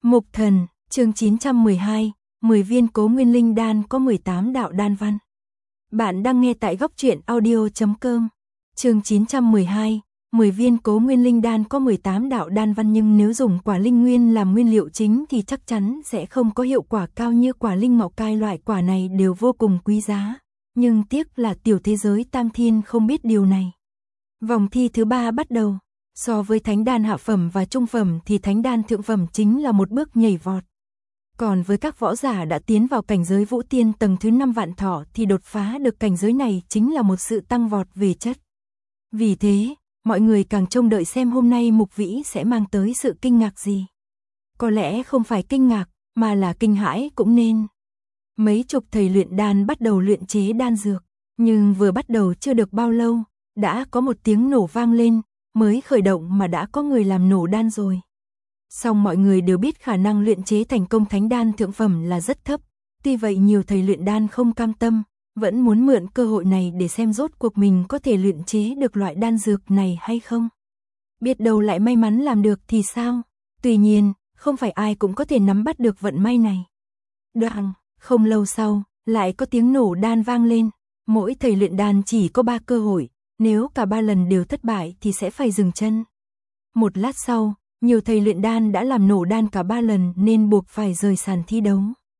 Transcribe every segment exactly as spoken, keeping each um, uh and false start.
Mục thần, chương chín trăm mười hai, mười viên cố nguyên linh đan có mười tám đạo đan văn. Bạn đang nghe tại góc truyện audio chấm com. Chương chín trăm mười hai, mười viên cố nguyên linh đan có mười tám đạo đan văn, nhưng nếu dùng quả linh nguyên làm nguyên liệu chính thì chắc chắn sẽ không có hiệu quả cao như quả linh mạo cai. Loại quả này đều vô cùng quý giá, nhưng tiếc là tiểu thế giới Tam Thiên không biết điều này. Vòng thi thứ ba bắt đầu. So với thánh đan hạ phẩm và trung phẩm thì thánh đan thượng phẩm chính là một bước nhảy vọt. Còn với các võ giả đã tiến vào cảnh giới vũ tiên tầng thứ năm vạn thọ thì đột phá được cảnh giới này chính là một sự tăng vọt về chất. Vì thế, mọi người càng trông đợi xem hôm nay Mục Vĩ sẽ mang tới sự kinh ngạc gì. Có lẽ không phải kinh ngạc, mà là kinh hãi cũng nên. Mấy chục thầy luyện đan bắt đầu luyện chế đan dược, nhưng vừa bắt đầu chưa được bao lâu, đã có một tiếng nổ vang lên. Mới khởi động mà đã có người làm nổ đan rồi. Song mọi người đều biết khả năng luyện chế thành công thánh đan thượng phẩm là rất thấp. Tuy vậy nhiều thầy luyện đan không cam tâm, vẫn muốn mượn cơ hội này để xem rốt cuộc mình có thể luyện chế được loại đan dược này hay không. Biết đâu lại may mắn làm được thì sao? Tuy nhiên, không phải ai cũng có thể nắm bắt được vận may này. Đoạn, không lâu sau, lại có tiếng nổ đan vang lên. Mỗi thầy luyện đan chỉ có ba cơ hội. Nếu cả ba lần đều thất bại thì sẽ phải dừng chân. Một lát sau, nhiều thầy luyện đan đã làm nổ đan cả ba lần nên buộc phải rời sàn thi đấu.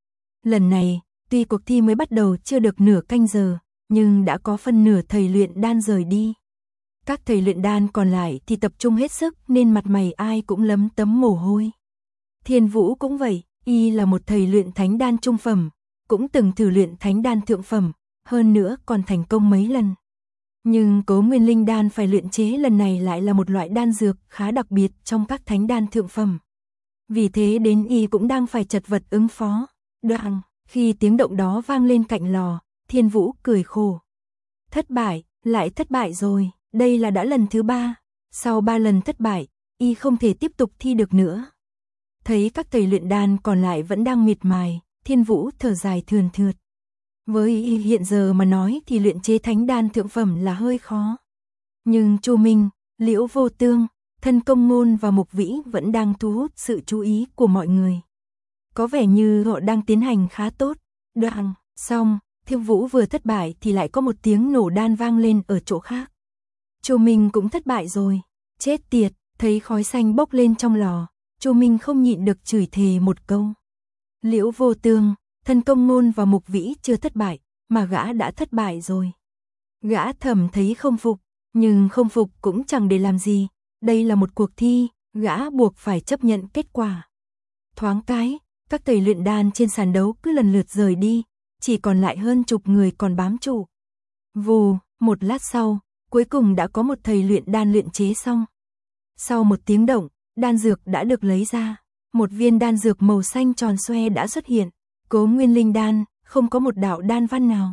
Lần này, tuy cuộc thi mới bắt đầu chưa được nửa canh giờ, nhưng đã có phân nửa thầy luyện đan rời đi. Các thầy luyện đan còn lại thì tập trung hết sức nên mặt mày ai cũng lấm tấm mồ hôi. Thiên Vũ cũng vậy, y là một thầy luyện thánh đan trung phẩm, cũng từng thử luyện thánh đan thượng phẩm, hơn nữa còn thành công mấy lần. Nhưng cố nguyên linh đan phải luyện chế lần này lại là một loại đan dược khá đặc biệt trong các thánh đan thượng phẩm. Vì thế đến y cũng đang phải chật vật ứng phó. Đoạn, khi tiếng động đó vang lên cạnh lò, Thiên Vũ cười khổ. Thất bại, lại thất bại rồi, đây là đã lần thứ ba. Sau ba lần thất bại, y không thể tiếp tục thi được nữa. Thấy các thầy luyện đan còn lại vẫn đang miệt mài, Thiên Vũ thở dài thườn thượt. Với y hiện giờ mà nói thì luyện chế thánh đan thượng phẩm là hơi khó. Nhưng Chu Minh, Liễu Vô Tương, Thân Công Ngôn và Mục Vĩ vẫn đang thu hút sự chú ý của mọi người. Có vẻ như họ đang tiến hành khá tốt. Đoạn, xong, Thiên Vũ vừa thất bại thì lại có một tiếng nổ đan vang lên ở chỗ khác. Chu Minh cũng thất bại rồi. Chết tiệt, thấy khói xanh bốc lên trong lò, Chu Minh không nhịn được chửi thề một câu. Liễu Vô Tương, Thân Công Ngôn và Mục Vĩ chưa thất bại, mà gã đã thất bại rồi. Gã thầm thấy không phục, nhưng không phục cũng chẳng để làm gì. Đây là một cuộc thi, gã buộc phải chấp nhận kết quả. Thoáng cái, các thầy luyện đan trên sàn đấu cứ lần lượt rời đi, chỉ còn lại hơn chục người còn bám trụ. Vù, một lát sau, cuối cùng đã có một thầy luyện đan luyện chế xong. Sau một tiếng động, đan dược đã được lấy ra. Một viên đan dược màu xanh tròn xoe đã xuất hiện. Cố nguyên linh đan, không có một đạo đan văn nào.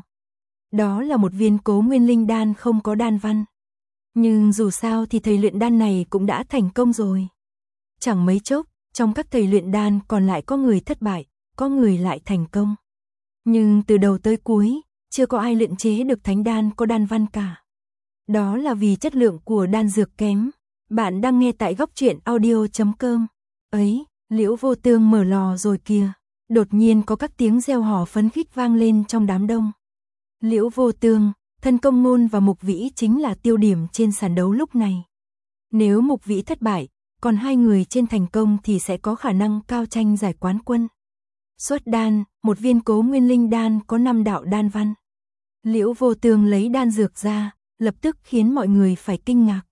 Đó là một viên cố nguyên linh đan không có đan văn. Nhưng dù sao thì thầy luyện đan này cũng đã thành công rồi. Chẳng mấy chốc, trong các thầy luyện đan còn lại có người thất bại, có người lại thành công. Nhưng từ đầu tới cuối, chưa có ai luyện chế được thánh đan có đan văn cả. Đó là vì chất lượng của đan dược kém. Bạn đang nghe tại góc truyện audio chấm com. Ấy, Liễu Vô Tương mở lò rồi kìa. Đột nhiên có các tiếng reo hò phấn khích vang lên trong đám đông. Liễu Vô Tương, Thân Công Ngôn và Mục Vĩ chính là tiêu điểm trên sàn đấu lúc này. Nếu Mục Vĩ thất bại, còn hai người trên thành công thì sẽ có khả năng cao tranh giải quán quân. Xuất đan, một viên cố nguyên linh đan có năm đạo đan văn. Liễu Vô Tương lấy đan dược ra, lập tức khiến mọi người phải kinh ngạc.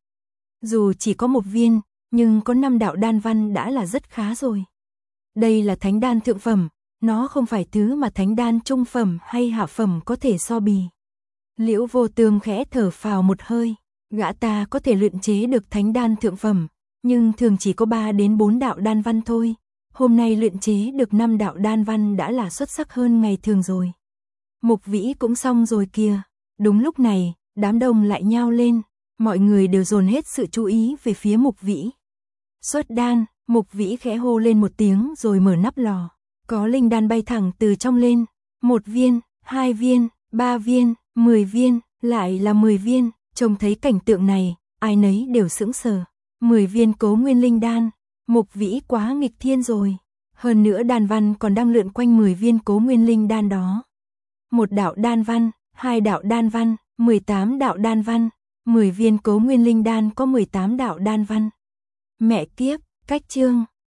Dù chỉ có một viên, nhưng có năm đạo đan văn đã là rất khá rồi. Đây là thánh đan thượng phẩm, nó không phải thứ mà thánh đan trung phẩm hay hạ phẩm có thể so bì. Liễu Vô Tương khẽ thở phào một hơi, gã ta có thể luyện chế được thánh đan thượng phẩm, nhưng thường chỉ có ba đến bốn đạo đan văn thôi. Hôm nay luyện chế được năm đạo đan văn đã là xuất sắc hơn ngày thường rồi. Mục Vĩ cũng xong rồi kìa. Đúng lúc này, đám đông lại nhao lên, mọi người đều dồn hết sự chú ý về phía Mục Vĩ. Xuất đan, Mục Vĩ khẽ hô lên một tiếng rồi mở nắp lò. Có linh đan bay thẳng từ trong lên. Một viên, hai viên, ba viên, mười viên, lại là mười viên. Trông thấy cảnh tượng này, ai nấy đều sững sờ. Mười viên cố nguyên linh đan. Mục Vĩ quá nghịch thiên rồi. Hơn nữa đan văn còn đang lượn quanh mười viên Cố Nguyên Linh đan đó. Một đạo đan văn, hai đạo đan văn, mười tám đạo đan văn, mười viên Cố Nguyên Linh đan có mười tám đạo đan văn. Mẹ kiếp, cách chương